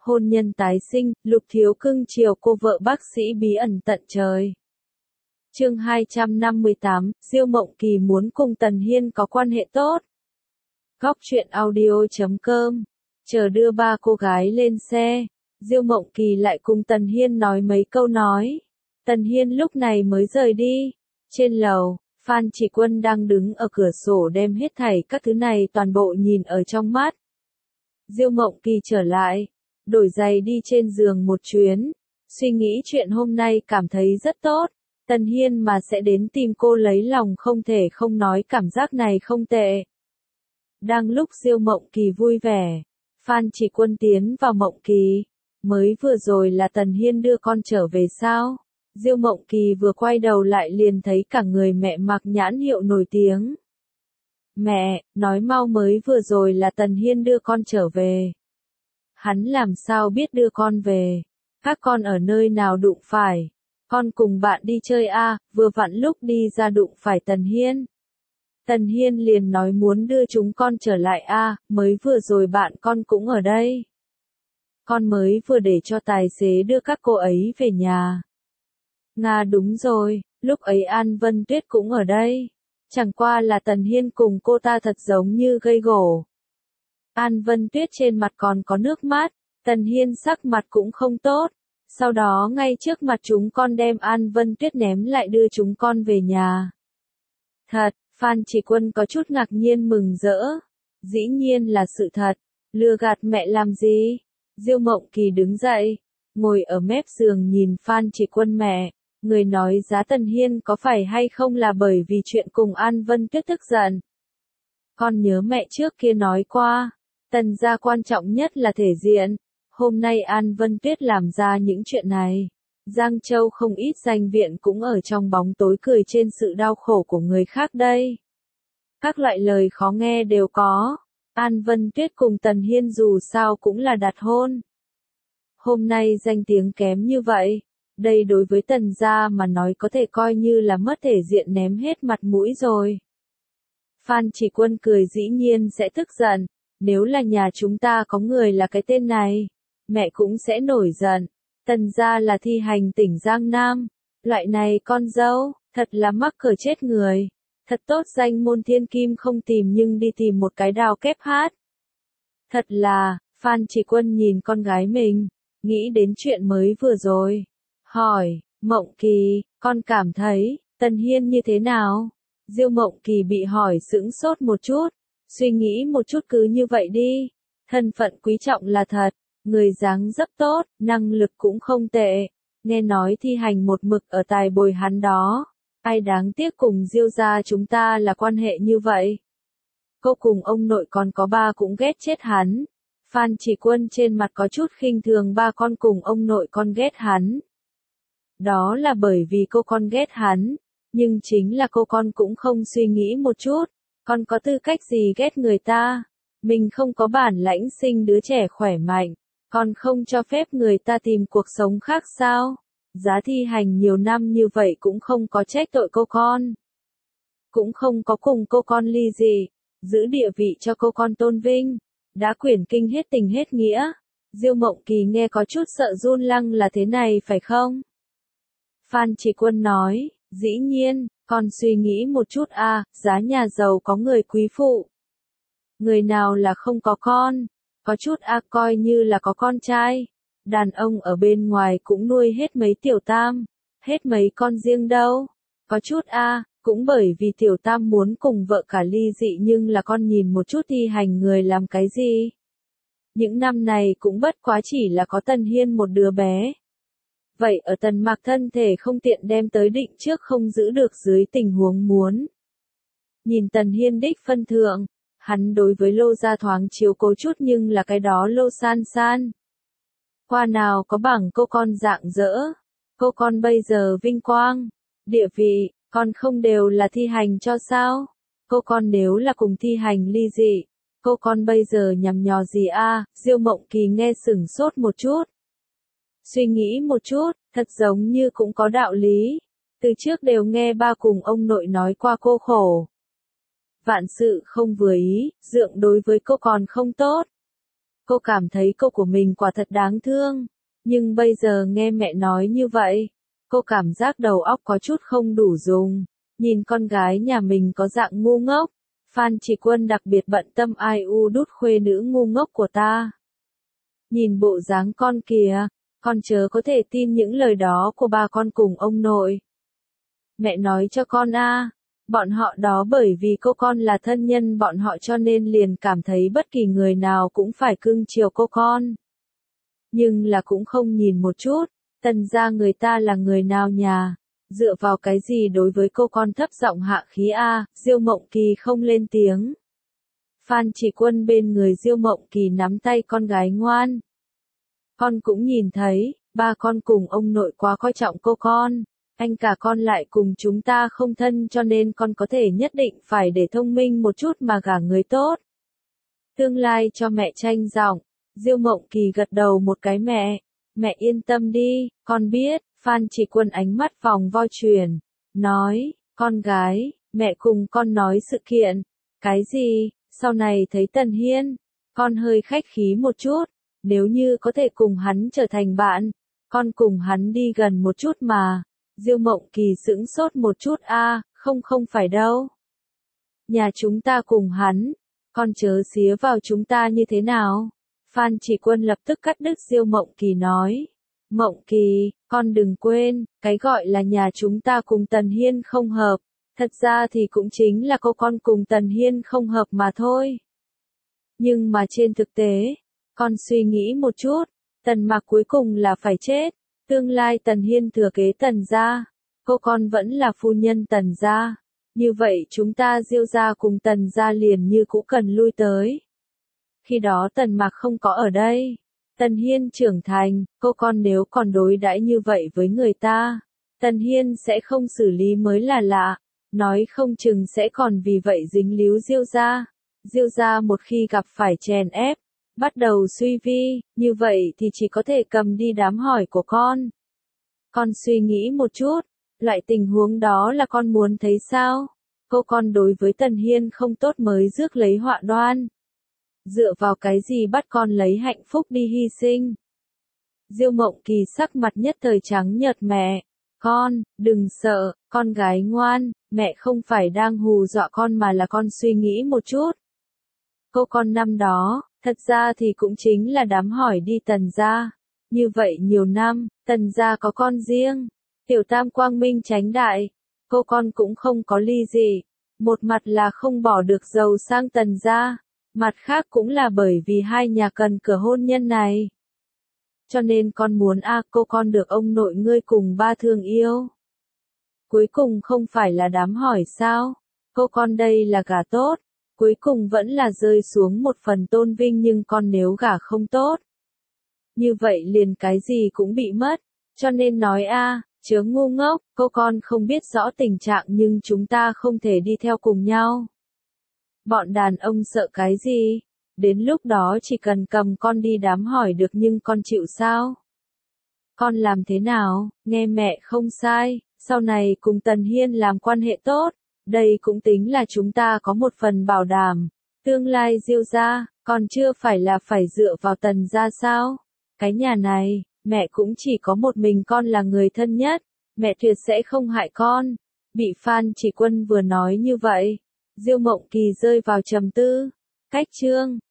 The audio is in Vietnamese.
Hôn nhân tái sinh, Lục Thiếu cưng chiều cô vợ bác sĩ bí ẩn tận trời. Chương 258, Diêu Mộng Kỳ muốn cùng Tần Hiên có quan hệ tốt. Góc truyện audio.com. Chờ đưa ba cô gái lên xe, Diêu Mộng Kỳ lại cùng Tần Hiên nói mấy câu nói. Tần Hiên lúc này mới rời đi. Trên lầu, Phan Chỉ Quân đang đứng ở cửa sổ đem hết thảy các thứ này toàn bộ nhìn ở trong mắt. Diêu Mộng Kỳ trở lại, đổi giày đi trên giường một chuyến, suy nghĩ chuyện hôm nay cảm thấy rất tốt. Tần Hiên mà sẽ đến tìm cô lấy lòng không thể không nói cảm giác này không tệ. Đang lúc Diêu Mộng Kỳ vui vẻ, Phan Chỉ Quân tiến vào Mộng Kỳ. Mới vừa rồi là Tần Hiên đưa con trở về sao? Diêu Mộng Kỳ vừa quay đầu lại liền thấy cả người mẹ mặc nhãn hiệu nổi tiếng. Mẹ, nói mau mới vừa rồi là Tần Hiên đưa con trở về. Hắn làm sao biết đưa con về? Các con ở nơi nào đụng phải? Con cùng bạn đi chơi vừa vặn lúc đi ra đụng phải Tần Hiên. Tần Hiên liền nói muốn đưa chúng con trở lại mới vừa rồi bạn con cũng ở đây. Con mới vừa để cho tài xế đưa các cô ấy về nhà. Nga đúng rồi, lúc ấy An Vân Tuyết cũng ở đây. Chẳng qua là Tần Hiên cùng cô ta thật giống như gây gổ. An Vân Tuyết trên mặt còn có nước mắt, Tần Hiên sắc mặt cũng không tốt. Sau đó ngay trước mặt chúng con đem An Vân Tuyết ném lại đưa chúng con về nhà. Thật, Phan Chỉ Quân có chút ngạc nhiên mừng rỡ. Dĩ nhiên là sự thật, lừa gạt mẹ làm gì? Diêu Mộng Kỳ đứng dậy, ngồi ở mép giường nhìn Phan Chỉ Quân mẹ. Người nói giá Tần Hiên có phải hay không là bởi vì chuyện cùng An Vân Tuyết tức giận. Con nhớ mẹ trước kia nói qua, Tần gia quan trọng nhất là thể diện. Hôm nay An Vân Tuyết làm ra những chuyện này. Giang Châu không ít danh viện cũng ở trong bóng tối cười trên sự đau khổ của người khác đây. Các loại lời khó nghe đều có. An Vân Tuyết cùng Tần Hiên dù sao cũng là đặt hôn. Hôm nay danh tiếng kém như vậy. Đây đối với Tần gia mà nói có thể coi như là mất thể diện ném hết mặt mũi rồi. Phan Chỉ Quân cười dĩ nhiên sẽ tức giận. Nếu là nhà chúng ta có người là cái tên này, mẹ cũng sẽ nổi giận. Tần gia là thi hành tỉnh Giang Nam. Loại này con dâu, thật là mắc cỡ chết người. Thật tốt danh môn thiên kim không tìm nhưng đi tìm một cái đào kép hát. Thật là, Phan Chỉ Quân nhìn con gái mình, nghĩ đến chuyện mới vừa rồi. Hỏi, Mộng Kỳ, con cảm thấy, Tần Hiên như thế nào? Diêu Mộng Kỳ bị hỏi sững sốt một chút, suy nghĩ một chút cứ như vậy đi. Thân phận quý trọng là thật, người dáng dấp tốt, năng lực cũng không tệ. Nghe nói thi hành một mực ở tài bồi hắn đó. Ai đáng tiếc cùng Diêu gia chúng ta là quan hệ như vậy. Cô cùng ông nội còn có ba cũng ghét chết hắn. Phan Chỉ Quân trên mặt có chút khinh thường ba con cùng ông nội con ghét hắn. Đó là bởi vì cô con ghét hắn, nhưng chính là cô con cũng không suy nghĩ một chút, con có tư cách gì ghét người ta, mình không có bản lãnh sinh đứa trẻ khỏe mạnh, con không cho phép người ta tìm cuộc sống khác sao, giá thi hành nhiều năm như vậy cũng không có trách tội cô con, cũng không có cùng cô con ly dị, giữ địa vị cho cô con tôn vinh, đã quyển kinh hết tình hết nghĩa. Diêu Mộng Kỳ nghe có chút sợ run lăng là thế này phải không? Phan Chỉ Quân nói, dĩ nhiên, con suy nghĩ một chút giá nhà giàu có người quý phụ. Người nào là không có con, có chút coi như là có con trai. Đàn ông ở bên ngoài cũng nuôi hết mấy tiểu tam, hết mấy con riêng đâu. Có chút cũng bởi vì tiểu tam muốn cùng vợ cả ly dị nhưng là con nhìn một chút thi hành người làm cái gì. Những năm này cũng bất quá chỉ là có Tần Hiên một đứa bé. Vậy ở Tần Mạc thân thể không tiện đem tới định trước không giữ được dưới tình huống muốn. Nhìn Tần Hiên đích phân thượng, hắn đối với Lô gia thoáng chiếu cố chút nhưng là cái đó Lô san san. Qua nào có bằng cô con dạng dỡ, cô con bây giờ vinh quang, địa vị, con không đều là thi hành cho sao? Cô con nếu là cùng thi hành ly dị, cô con bây giờ nhằm nhò gì Diêu Mộng Kỳ nghe sửng sốt một chút. Suy nghĩ một chút, thật giống như cũng có đạo lý. Từ trước đều nghe ba cùng ông nội nói qua cô khổ. Vạn sự không vừa ý, dượng đối với cô còn không tốt. Cô cảm thấy cô của mình quả thật đáng thương. Nhưng bây giờ nghe mẹ nói như vậy, cô cảm giác đầu óc có chút không đủ dùng. Nhìn con gái nhà mình có dạng ngu ngốc. Phan Chỉ Quân đặc biệt bận tâm ai u đút khuê nữ ngu ngốc của ta. Nhìn bộ dáng con kìa, con chớ có thể tin những lời đó của bà con cùng ông nội. Mẹ nói cho con bọn họ đó bởi vì cô con là thân nhân bọn họ cho nên liền cảm thấy bất kỳ người nào cũng phải cưng chiều cô con. Nhưng là cũng không nhìn một chút, Tần gia người ta là người nào nhà, dựa vào cái gì đối với cô con thấp giọng hạ khí Diêu Mộng Kỳ không lên tiếng. Phan Chỉ Quân bên người Diêu Mộng Kỳ nắm tay con gái ngoan. Con cũng nhìn thấy, ba con cùng ông nội quá coi trọng cô con, anh cả con lại cùng chúng ta không thân cho nên con có thể nhất định phải để thông minh một chút mà gả người tốt. Tương lai cho mẹ tranh giọng, Diêu Mộng Kỳ gật đầu một cái mẹ yên tâm đi, con biết. Phan Chỉ Quân ánh mắt vòng vo chuyển, nói, con gái, mẹ cùng con nói sự kiện. Cái gì? Sau này thấy Tần Hiên, con hơi khách khí một chút, nếu như có thể cùng hắn trở thành bạn, con cùng hắn đi gần một chút mà. Diêu Mộng Kỳ sững sốt một chút không phải đâu. Nhà chúng ta cùng hắn, con chớ xía vào chúng ta như thế nào? Phan Chỉ Quân lập tức cắt đứt Diêu Mộng Kỳ nói. Mộng Kỳ, con đừng quên, cái gọi là nhà chúng ta cùng Tần Hiên không hợp, thật ra thì cũng chính là cô con cùng Tần Hiên không hợp mà thôi. Nhưng mà trên thực tế, con suy nghĩ một chút, Tần Mạc cuối cùng là phải chết, tương lai Tần Hiên thừa kế Tần gia, cô con vẫn là phu nhân Tần gia, như vậy chúng ta Diêu gia cùng Tần gia liền như cũ cần lui tới. Khi đó Tần Mạc không có ở đây. Tần Hiên trưởng thành, cô con nếu còn đối đãi như vậy với người ta, Tần Hiên sẽ không xử lý mới là lạ, nói không chừng sẽ còn vì vậy dính líu Diêu gia. Diêu gia một khi gặp phải chèn ép, bắt đầu suy vi, như vậy thì chỉ có thể cầm đi đám hỏi của con. Con suy nghĩ một chút, loại tình huống đó là con muốn thấy sao? Cô con đối với Tần Hiên không tốt mới rước lấy họa đoan. Dựa vào cái gì bắt con lấy hạnh phúc đi hy sinh? Diêu Mộng Kỳ sắc mặt nhất thời trắng nhợt mẹ. Con, đừng sợ, con gái ngoan, mẹ không phải đang hù dọa con mà là con suy nghĩ một chút. Cô con năm đó, thật ra thì cũng chính là đám hỏi đi Tần gia. Như vậy nhiều năm, Tần gia có con riêng. Tiểu Tam quang minh chánh đại. Cô con cũng không có ly gì. Một mặt là không bỏ được giàu sang Tần gia. Mặt khác cũng là bởi vì hai nhà cần cửa hôn nhân này. Cho nên con muốn cô con được ông nội ngươi cùng ba thương yêu. Cuối cùng không phải là đám hỏi sao? Cô con đây là gả tốt. Cuối cùng vẫn là rơi xuống một phần tôn vinh nhưng con nếu gả không tốt. Như vậy liền cái gì cũng bị mất. Cho nên nói chớ ngu ngốc, cô con không biết rõ tình trạng nhưng chúng ta không thể đi theo cùng nhau. Bọn đàn ông sợ cái gì? Đến lúc đó chỉ cần cầm con đi đám hỏi được nhưng con chịu sao? Con làm thế nào? Nghe mẹ không sai, sau này cùng Tần Hiên làm quan hệ tốt, đây cũng tính là chúng ta có một phần bảo đảm. Tương lai Diêu gia, còn chưa phải là phải dựa vào Tần gia sao? Cái nhà này, mẹ cũng chỉ có một mình con là người thân nhất, mẹ tuyệt sẽ không hại con. Bị Phan Chỉ Quân vừa nói như vậy, Diêu Mộng Kỳ rơi vào trầm tư. Cách chương